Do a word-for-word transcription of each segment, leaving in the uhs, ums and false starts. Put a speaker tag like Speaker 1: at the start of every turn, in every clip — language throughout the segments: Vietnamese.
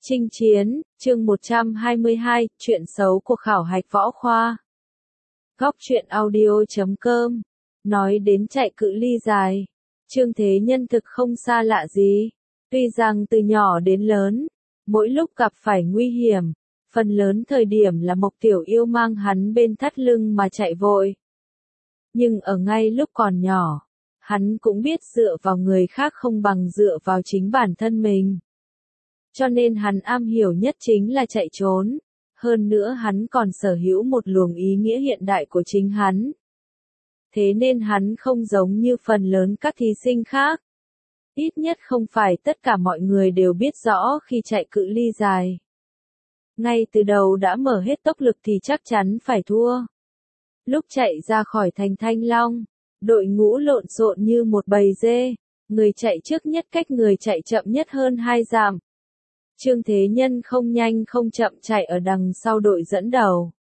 Speaker 1: Chinh chiến, chương một trăm hai mươi hai, chuyện xấu của khảo hạch võ khoa. Góc truyện audio chấm com. Nói đến chạy cự ly dài, Trương Thế Nhân thực không xa lạ gì. Tuy rằng từ nhỏ đến lớn, mỗi lúc gặp phải nguy hiểm, phần lớn thời điểm là Mộc Tiểu Yêu mang hắn bên thắt lưng mà chạy vội. Nhưng ở ngay lúc còn nhỏ, hắn cũng biết dựa vào người khác không bằng dựa vào chính bản thân mình. Cho nên hắn am hiểu nhất chính là chạy trốn, hơn nữa hắn còn sở hữu một luồng ý nghĩa hiện đại của chính hắn. Thế nên hắn không giống như phần lớn các thí sinh khác. Ít nhất không phải tất cả mọi người đều biết rõ khi chạy cự ly dài. Ngay từ đầu đã mở hết tốc lực thì chắc chắn phải thua. Lúc chạy ra khỏi thành Thanh Long, đội ngũ lộn xộn như một bầy dê, người chạy trước nhất cách người chạy chậm nhất hơn hai dặm. Trương Thế Nhân không nhanh không chậm chạy ở đằng sau đội dẫn đầu.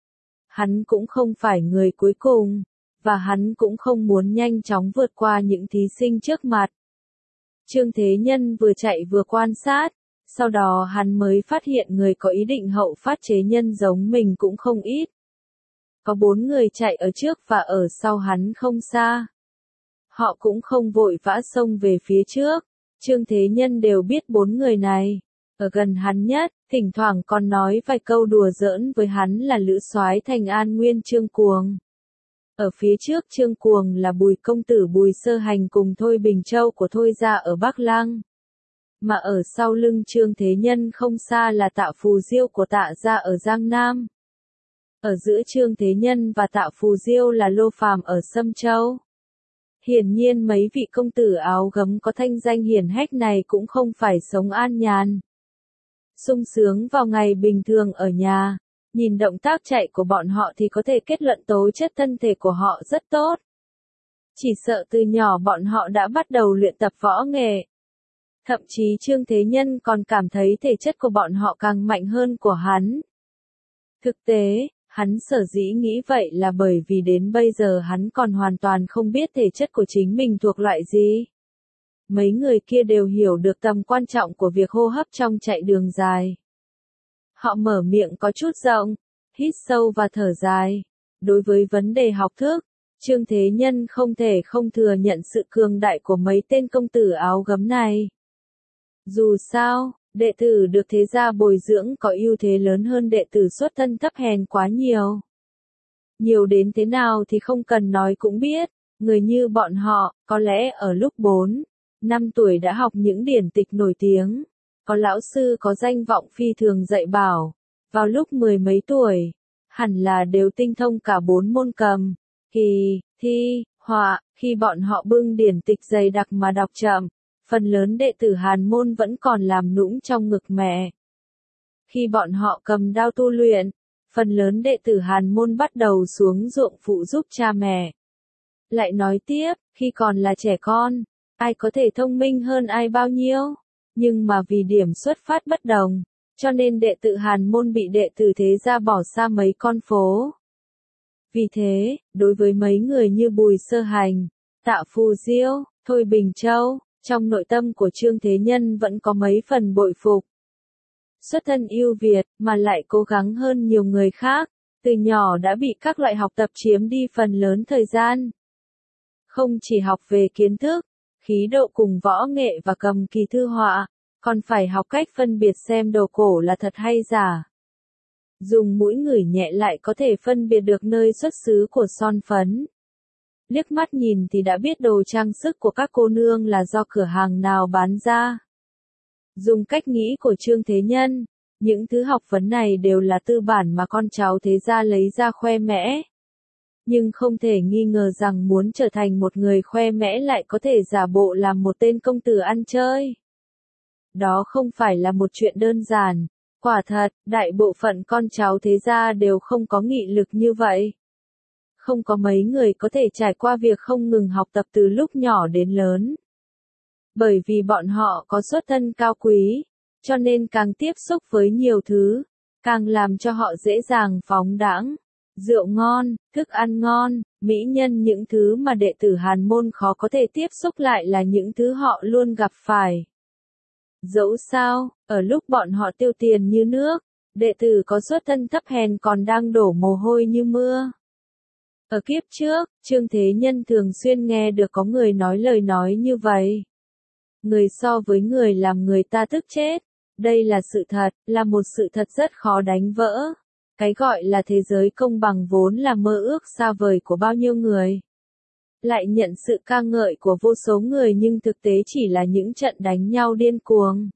Speaker 1: Hắn cũng không phải người cuối cùng, và hắn cũng không muốn nhanh chóng vượt qua những thí sinh trước mặt. Trương Thế Nhân vừa chạy vừa quan sát, sau đó hắn mới phát hiện người có ý định hậu phát chế nhân giống mình cũng không ít. Có bốn người chạy ở trước và ở sau hắn không xa. Họ cũng không vội vã xông về phía trước, Trương Thế Nhân đều biết bốn người này. Ở gần hắn nhất, thỉnh thoảng còn nói vài câu đùa giỡn với hắn là lữ soái Thành An Nguyên Trương Cuồng. Ở phía trước Trương Cuồng là Bùi công tử Bùi Sơ Hành cùng Thôi Bình Châu của Thôi gia ở Bắc Lăng. Mà ở sau lưng Trương Thế Nhân không xa là Tạ Phù Diêu của Tạ gia ở Giang Nam. Ở giữa Trương Thế Nhân và Tạ Phù Diêu là Lô Phàm ở Sâm Châu. Hiển nhiên mấy vị công tử áo gấm có thanh danh hiển hách này cũng không phải sống an nhàn. Sung sướng vào ngày bình thường ở nhà, nhìn động tác chạy của bọn họ thì có thể kết luận tố chất thân thể của họ rất tốt. Chỉ sợ từ nhỏ bọn họ đã bắt đầu luyện tập võ nghệ. Thậm chí Trương Thế Nhân còn cảm thấy thể chất của bọn họ càng mạnh hơn của hắn. Thực tế, hắn sở dĩ nghĩ vậy là bởi vì đến bây giờ hắn còn hoàn toàn không biết thể chất của chính mình thuộc loại gì. Mấy người kia đều hiểu được tầm quan trọng của việc hô hấp trong chạy đường dài. Họ mở miệng có chút rộng, hít sâu và thở dài. Đối với vấn đề học thức, Trương Thế Nhân không thể không thừa nhận sự cường đại của mấy tên công tử áo gấm này. Dù sao, đệ tử được thế gia bồi dưỡng có ưu thế lớn hơn đệ tử xuất thân thấp hèn quá nhiều. Nhiều đến thế nào thì không cần nói cũng biết, người như bọn họ, có lẽ ở lúc bốn, năm tuổi đã học những điển tịch nổi tiếng, có lão sư có danh vọng phi thường dạy bảo, vào lúc mười mấy tuổi, hẳn là đều tinh thông cả bốn môn cầm, kỳ, thi, họa, khi bọn họ bưng điển tịch dày đặc mà đọc chậm, phần lớn đệ tử Hàn môn vẫn còn làm nũng trong ngực mẹ. Khi bọn họ cầm đao tu luyện, phần lớn đệ tử Hàn môn bắt đầu xuống ruộng phụ giúp cha mẹ. Lại nói tiếp, khi còn là trẻ con, ai có thể thông minh hơn ai bao nhiêu, nhưng mà vì điểm xuất phát bất đồng, cho nên đệ tử Hàn môn bị đệ tử thế gia bỏ xa mấy con phố. Vì thế, đối với mấy người như Bùi Sơ Hành, Tạ Phù Diêu, Thôi Bình Châu, trong nội tâm của Trương Thế Nhân vẫn có mấy phần bội phục. Xuất thân ưu việt, mà lại cố gắng hơn nhiều người khác, từ nhỏ đã bị các loại học tập chiếm đi phần lớn thời gian. Không chỉ học về kiến thức, khí độ cùng võ nghệ và cầm kỳ thư họa, còn phải học cách phân biệt xem đồ cổ là thật hay giả. Dùng mũi ngửi nhẹ lại có thể phân biệt được nơi xuất xứ của son phấn. Liếc mắt nhìn thì đã biết đồ trang sức của các cô nương là do cửa hàng nào bán ra. Dùng cách nghĩ của Trương Thế Nhân, những thứ học vấn này đều là tư bản mà con cháu thế gia lấy ra khoe mẽ. Nhưng không thể nghi ngờ rằng muốn trở thành một người khoe mẽ lại có thể giả bộ làm một tên công tử ăn chơi. Đó không phải là một chuyện đơn giản, quả thật, đại bộ phận con cháu thế gia đều không có nghị lực như vậy. Không có mấy người có thể trải qua việc không ngừng học tập từ lúc nhỏ đến lớn. Bởi vì bọn họ có xuất thân cao quý, cho nên càng tiếp xúc với nhiều thứ, càng làm cho họ dễ dàng phóng đãng. Rượu ngon, thức ăn ngon, mỹ nhân những thứ mà đệ tử Hàn môn khó có thể tiếp xúc lại là những thứ họ luôn gặp phải. Dẫu sao, ở lúc bọn họ tiêu tiền như nước, đệ tử có xuất thân thấp hèn còn đang đổ mồ hôi như mưa. Ở kiếp trước, Trương Thế Nhân thường xuyên nghe được có người nói lời nói như vậy. Người so với người làm người ta tức chết. Đây là sự thật, là một sự thật rất khó đánh vỡ. Cái gọi là thế giới công bằng vốn là mơ ước xa vời của bao nhiêu người. Lại nhận sự ca ngợi của vô số người nhưng thực tế chỉ là những trận đánh nhau điên cuồng.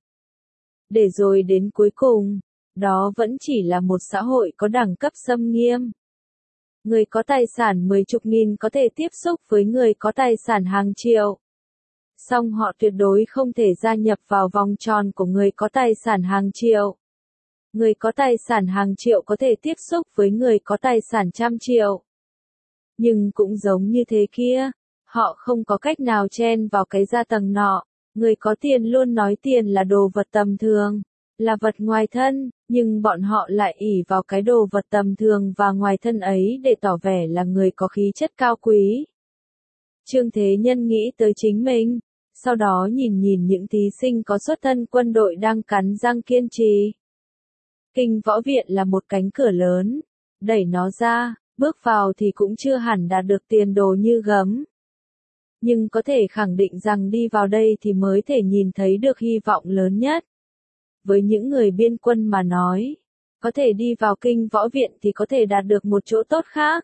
Speaker 1: Để rồi đến cuối cùng, đó vẫn chỉ là một xã hội có đẳng cấp xâm nghiêm. Người có tài sản mấy chục nghìn có thể tiếp xúc với người có tài sản hàng triệu. Song họ tuyệt đối không thể gia nhập vào vòng tròn của người có tài sản hàng triệu. Người có tài sản hàng triệu có thể tiếp xúc với người có tài sản trăm triệu. Nhưng cũng giống như thế kia, họ không có cách nào chen vào cái gia tầng nọ. Người có tiền luôn nói tiền là đồ vật tầm thường, là vật ngoài thân, nhưng bọn họ lại ỷ vào cái đồ vật tầm thường và ngoài thân ấy để tỏ vẻ là người có khí chất cao quý. Trương Thế Nhân nghĩ tới chính mình, sau đó nhìn nhìn những thí sinh có xuất thân quân đội đang cắn răng kiên trì. Kinh võ viện là một cánh cửa lớn, đẩy nó ra, bước vào thì cũng chưa hẳn đạt được tiền đồ như gấm. Nhưng có thể khẳng định rằng đi vào đây thì mới thể nhìn thấy được hy vọng lớn nhất. Với những người biên quân mà nói, có thể đi vào kinh võ viện thì có thể đạt được một chỗ tốt khác.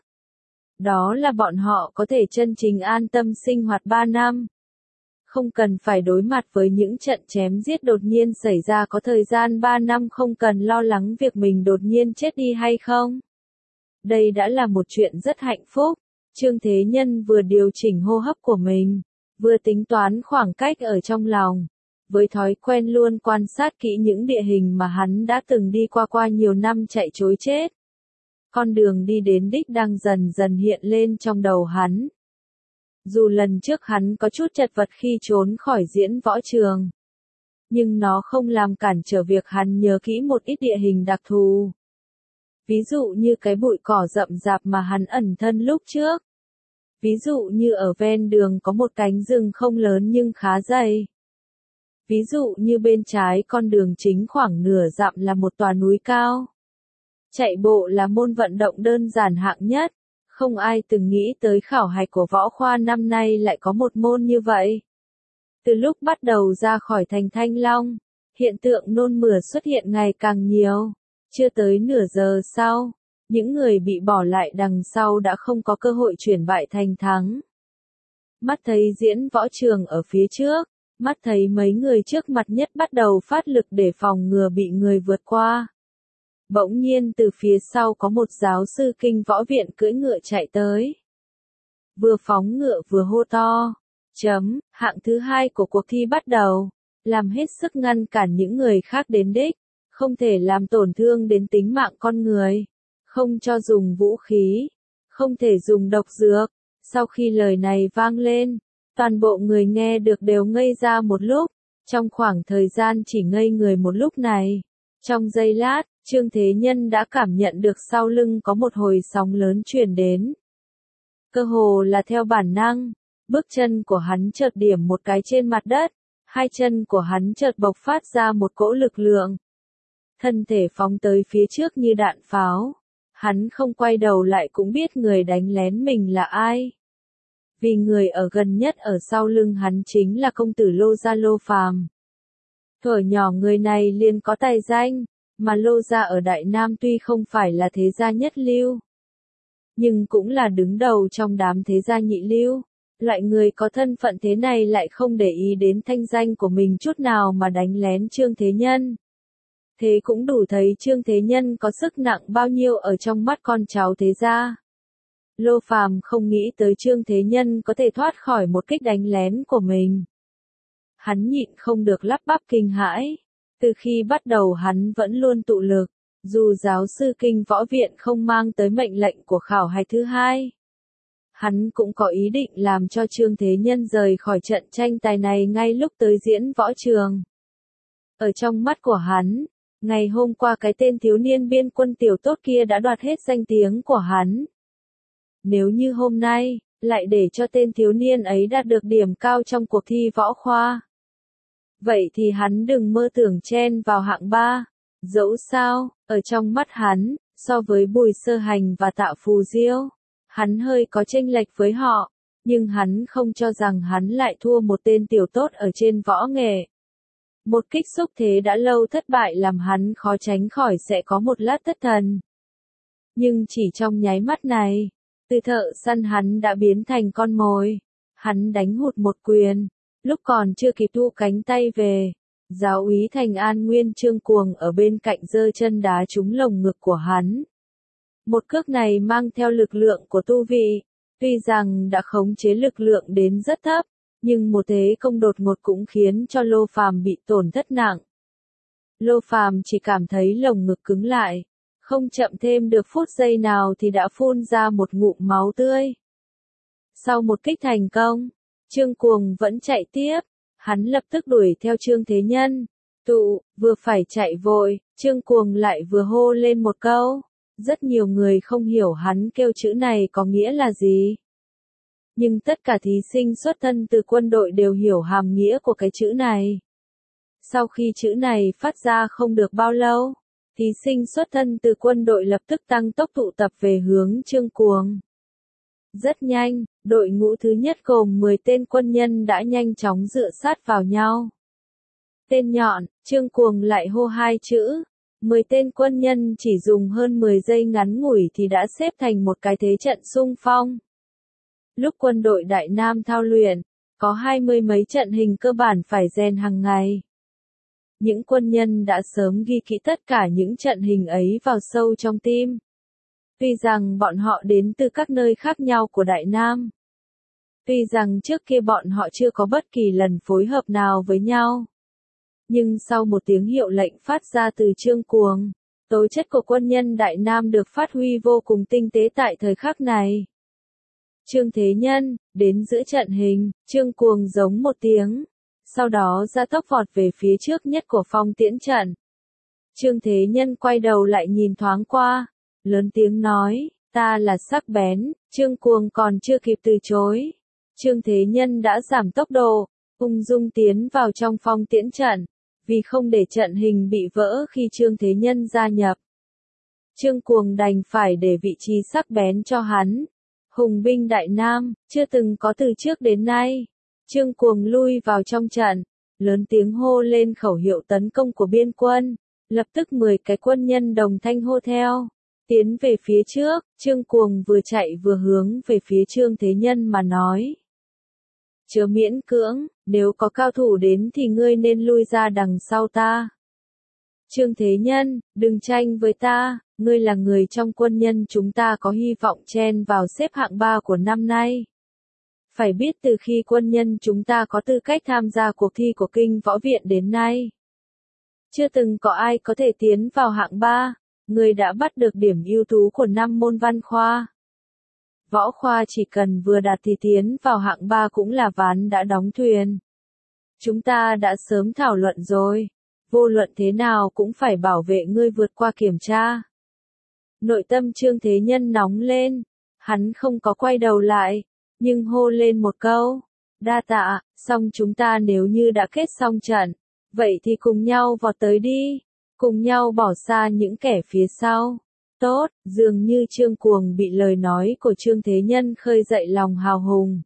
Speaker 1: Đó là bọn họ có thể chân chính an tâm sinh hoạt ba năm. Không cần phải đối mặt với những trận chém giết đột nhiên xảy ra, có thời gian ba năm không cần lo lắng việc mình đột nhiên chết đi hay không. Đây đã là một chuyện rất hạnh phúc. Trương Thế Nhân vừa điều chỉnh hô hấp của mình, vừa tính toán khoảng cách ở trong lòng. Với thói quen luôn quan sát kỹ những địa hình mà hắn đã từng đi qua qua nhiều năm chạy trối chết. Con đường đi đến đích đang dần dần hiện lên trong đầu hắn. Dù lần trước hắn có chút chật vật khi trốn khỏi diễn võ trường, nhưng nó không làm cản trở việc hắn nhớ kỹ một ít địa hình đặc thù. Ví dụ như cái bụi cỏ rậm rạp mà hắn ẩn thân lúc trước. Ví dụ như ở ven đường có một cánh rừng không lớn nhưng khá dày. Ví dụ như bên trái con đường chính khoảng nửa dặm là một tòa núi cao. Chạy bộ là môn vận động đơn giản hạng nhất. Không ai từng nghĩ tới khảo hạch của võ khoa năm nay lại có một môn như vậy. Từ lúc bắt đầu ra khỏi thành Thanh Long, hiện tượng nôn mửa xuất hiện ngày càng nhiều. Chưa tới nửa giờ sau, những người bị bỏ lại đằng sau đã không có cơ hội chuyển bại thành thắng. Mắt thấy diễn võ trường ở phía trước, mắt thấy mấy người trước mặt nhất bắt đầu phát lực để phòng ngừa bị người vượt qua. Bỗng nhiên từ phía sau có một giáo sư kinh võ viện cưỡi ngựa chạy tới. Vừa phóng ngựa vừa hô to. Chấm, hạng thứ hai của cuộc thi bắt đầu. Làm hết sức ngăn cản những người khác đến đích. Không thể làm tổn thương đến tính mạng con người. Không cho dùng vũ khí. Không thể dùng độc dược. Sau khi lời này vang lên, toàn bộ người nghe được đều ngây ra một lúc. Trong khoảng thời gian chỉ ngây người một lúc này, trong giây lát, Trương Thế Nhân đã cảm nhận được sau lưng có một hồi sóng lớn truyền đến. Cơ hồ là theo bản năng, bước chân của hắn chợt điểm một cái trên mặt đất, hai chân của hắn chợt bộc phát ra một cỗ lực lượng. Thân thể phóng tới phía trước như đạn pháo. Hắn không quay đầu lại cũng biết người đánh lén mình là ai. Vì người ở gần nhất ở sau lưng hắn chính là công tử Lô Gia Lô Phàm. Thuở nhỏ người này liền có tài danh, mà Lô Gia ở Đại Nam tuy không phải là thế gia nhất lưu, nhưng cũng là đứng đầu trong đám thế gia nhị lưu. Loại người có thân phận thế này lại không để ý đến thanh danh của mình chút nào mà đánh lén Trương Thế Nhân. Thế cũng đủ thấy Trương Thế Nhân có sức nặng bao nhiêu ở trong mắt con cháu thế gia. Lô Phàm không nghĩ tới Trương Thế Nhân có thể thoát khỏi một kích đánh lén của mình. Hắn nhịn không được lắp bắp kinh hãi. Từ khi bắt đầu hắn vẫn luôn tụ lực, dù giáo sư kinh võ viện không mang tới mệnh lệnh của khảo hạch thứ hai. Hắn cũng có ý định làm cho Trương Thế Nhân rời khỏi trận tranh tài này ngay lúc tới diễn võ trường. Ở trong mắt của hắn, ngày hôm qua cái tên thiếu niên biên quân tiểu tốt kia đã đoạt hết danh tiếng của hắn. Nếu như hôm nay, lại để cho tên thiếu niên ấy đạt được điểm cao trong cuộc thi võ khoa. vậy thì hắn đừng mơ tưởng chen vào hạng ba. Dẫu sao, ở trong mắt hắn, so với Bùi Sơ Hành và Tạ Phù Diêu, hắn hơi có chênh lệch với họ, nhưng hắn không cho rằng hắn lại thua một tên tiểu tốt ở trên võ nghệ. Một kích xúc thế đã lâu thất bại làm hắn khó tránh khỏi sẽ có một lát thất thần. Nhưng chỉ trong nháy mắt này, từ thợ săn hắn đã biến thành con mồi. Hắn đánh hụt một quyền, lúc còn chưa kịp thu cánh tay về, giáo úy Thành An Nguyên Trương Cuồng ở bên cạnh giơ chân đá trúng lồng ngực của hắn. Một cước này mang theo lực lượng của tu vị, tuy rằng đã khống chế lực lượng đến rất thấp, nhưng một thế công đột ngột cũng khiến cho Lô Phàm bị tổn thất nặng. Lô Phàm chỉ cảm thấy lồng ngực cứng lại, không chậm thêm được phút giây nào thì đã phun ra một ngụm máu tươi. Sau một kích thành công, Trương Cuồng vẫn chạy tiếp, hắn lập tức đuổi theo Trương Thế Nhân. Tụ, vừa phải chạy vội, Trương Cuồng lại vừa hô lên một câu. Rất nhiều người không hiểu hắn kêu chữ này có nghĩa là gì. Nhưng tất cả thí sinh xuất thân từ quân đội đều hiểu hàm nghĩa của cái chữ này. Sau khi chữ này phát ra không được bao lâu, thí sinh xuất thân từ quân đội lập tức tăng tốc tụ tập về hướng Trương Cuồng. Rất nhanh, đội ngũ thứ nhất gồm mười tên quân nhân đã nhanh chóng dựa sát vào nhau. Tên nhọn, Trương Cuồng lại hô hai chữ. mười tên quân nhân chỉ dùng hơn mười giây ngắn ngủi thì đã xếp thành một cái thế trận xung phong. Lúc quân đội Đại Nam thao luyện, có hai mươi mấy trận hình cơ bản phải rèn hàng ngày. Những quân nhân đã sớm ghi kỹ tất cả những trận hình ấy vào sâu trong tim. Tuy rằng bọn họ đến từ các nơi khác nhau của Đại Nam. Tuy rằng trước kia bọn họ chưa có bất kỳ lần phối hợp nào với nhau. Nhưng sau một tiếng hiệu lệnh phát ra từ Trương Cuồng, tố chất của quân nhân Đại Nam được phát huy vô cùng tinh tế tại thời khắc này. Trương Thế Nhân, đến giữa trận hình, Trương Cuồng giống một tiếng, sau đó ra tốc vọt về phía trước nhất của phong tiễn trận. Trương Thế Nhân quay đầu lại nhìn thoáng qua, lớn tiếng nói, ta là sắc bén. Trương Cuồng còn chưa kịp từ chối. Trương Thế Nhân đã giảm tốc độ, ung dung tiến vào trong phong tiễn trận, vì không để trận hình bị vỡ khi Trương Thế Nhân gia nhập. Trương Cuồng đành phải để vị trí sắc bén cho hắn. Hùng binh Đại Nam, chưa từng có từ trước đến nay. Trương Cuồng lui vào trong trận, lớn tiếng hô lên khẩu hiệu tấn công của biên quân, lập tức mười cái quân nhân đồng thanh hô theo. Tiến về phía trước, Trương Cuồng vừa chạy vừa hướng về phía Trương Thế Nhân mà nói. Chớ miễn cưỡng, nếu có cao thủ đến thì ngươi nên lui ra đằng sau ta. Trương Thế Nhân, đừng tranh với ta, ngươi là người trong quân nhân chúng ta có hy vọng chen vào xếp hạng ba của năm nay. Phải biết từ khi quân nhân chúng ta có tư cách tham gia cuộc thi của Kinh Võ Viện đến nay, chưa từng có ai có thể tiến vào hạng ba, ngươi đã bắt được điểm ưu tú của năm môn văn khoa. Võ khoa chỉ cần vừa đạt thì tiến vào hạng ba cũng là ván đã đóng thuyền. Chúng ta đã sớm thảo luận rồi, vô luận thế nào cũng phải bảo vệ ngươi vượt qua kiểm tra. Nội tâm Trương Thế Nhân nóng lên, hắn không có quay đầu lại, nhưng hô lên một câu, đa tạ, xong chúng ta nếu như đã kết xong trận, vậy thì cùng nhau vọt tới đi, cùng nhau bỏ xa những kẻ phía sau. Tốt, dường như Trương Cuồng bị lời nói của Trương Thế Nhân khơi dậy lòng hào hùng.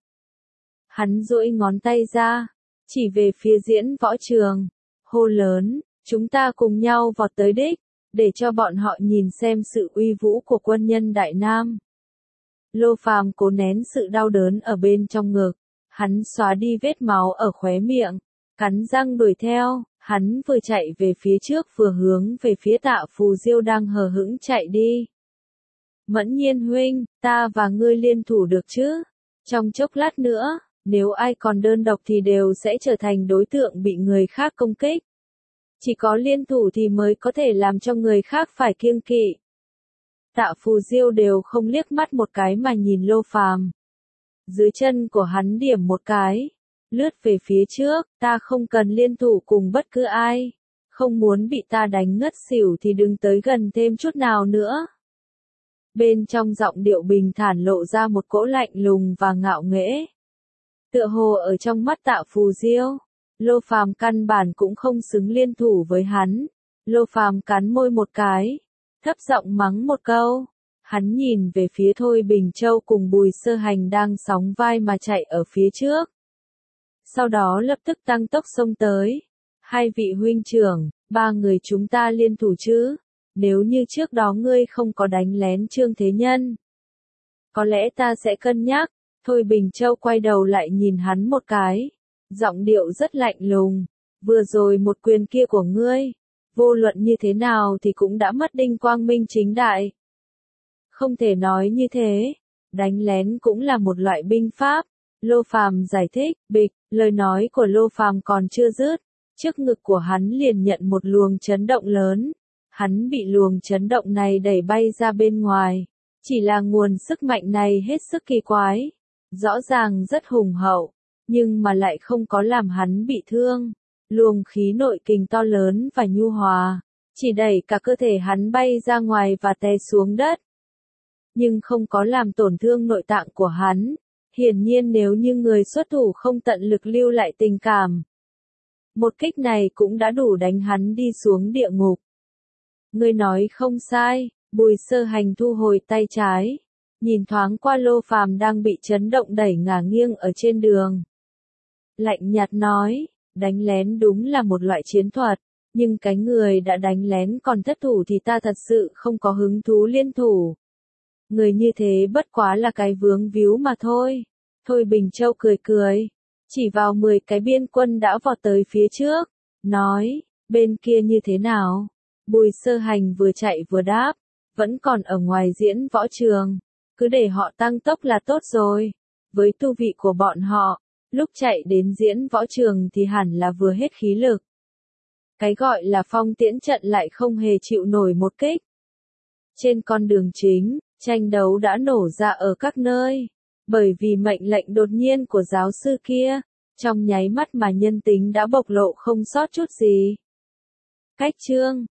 Speaker 1: Hắn duỗi ngón tay ra, chỉ về phía diễn võ trường, hô lớn, chúng ta cùng nhau vọt tới đích, để cho bọn họ nhìn xem sự uy vũ của quân nhân Đại Nam. Lô Phàm cố nén sự đau đớn ở bên trong ngực, hắn xóa đi vết máu ở khóe miệng, cắn răng đuổi theo. Hắn vừa chạy về phía trước vừa hướng về phía Tạ Phù Diêu đang hờ hững chạy đi. Mẫn Nhiên huynh, ta và ngươi liên thủ được chứ? Trong chốc lát nữa, nếu ai còn đơn độc thì đều sẽ trở thành đối tượng bị người khác công kích. Chỉ có liên thủ thì mới có thể làm cho người khác phải kiêng kỵ. Tạ Phù Diêu đều không liếc mắt một cái mà nhìn Lô Phàm. Dưới chân của hắn điểm một cái. Lướt về phía trước, ta không cần liên thủ cùng bất cứ ai. Không muốn bị ta đánh ngất xỉu thì đừng tới gần thêm chút nào nữa. Bên trong giọng điệu bình thản lộ ra một cỗ lạnh lùng và ngạo nghễ. Tựa hồ ở trong mắt Tạ Phù Diêu, Lô Phàm căn bản cũng không xứng liên thủ với hắn. Lô Phàm cắn môi một cái, thấp giọng mắng một câu. Hắn nhìn về phía Thôi Bình Châu cùng Bùi Sơ Hành đang sóng vai mà chạy ở phía trước. Sau đó lập tức tăng tốc xông tới. Hai vị huynh trưởng, ba người chúng ta liên thủ chứ? Nếu như trước đó ngươi không có đánh lén Trương Thế Nhân, có lẽ ta sẽ cân nhắc. Thôi Bình Châu quay đầu lại nhìn hắn một cái. Giọng điệu rất lạnh lùng. Vừa rồi một quyền kia của ngươi, vô luận như thế nào thì cũng đã mất đinh quang minh chính đại. Không thể nói như thế. Đánh lén cũng là một loại binh pháp. Lô Phàm giải thích, bịch, lời nói của Lô Phàm còn chưa dứt. Trước ngực của hắn liền nhận một luồng chấn động lớn. Hắn bị luồng chấn động này đẩy bay ra bên ngoài. Chỉ là nguồn sức mạnh này hết sức kỳ quái. Rõ ràng rất hùng hậu, nhưng mà lại không có làm hắn bị thương. Luồng khí nội kình to lớn và nhu hòa, chỉ đẩy cả cơ thể hắn bay ra ngoài và té xuống đất. Nhưng không có làm tổn thương nội tạng của hắn. Hiển nhiên nếu như người xuất thủ không tận lực lưu lại tình cảm, một kích này cũng đã đủ đánh hắn đi xuống địa ngục. Ngươi nói không sai. Bùi Sơ Hành thu hồi tay trái, nhìn thoáng qua Lô Phàm đang bị chấn động đẩy ngả nghiêng ở trên đường. Lạnh nhạt nói, đánh lén đúng là một loại chiến thuật, nhưng cái người đã đánh lén còn thất thủ thì ta thật sự không có hứng thú liên thủ. Người như thế bất quá là cái vướng víu mà thôi. Thôi Bình Châu cười cười, chỉ vào mười cái biên quân đã vọt tới phía trước, nói, bên kia như thế nào? Bùi Sơ Hành vừa chạy vừa đáp, vẫn còn ở ngoài diễn võ trường, cứ để họ tăng tốc là tốt rồi. Với tu vị của bọn họ, lúc chạy đến diễn võ trường thì hẳn là vừa hết khí lực. Cái gọi là phong tiễn trận lại không hề chịu nổi một kích. Trên con đường chính, tranh đấu đã nổ ra ở các nơi, bởi vì mệnh lệnh đột nhiên của giáo sư kia, trong nháy mắt mà nhân tính đã bộc lộ không sót chút gì. Cách chương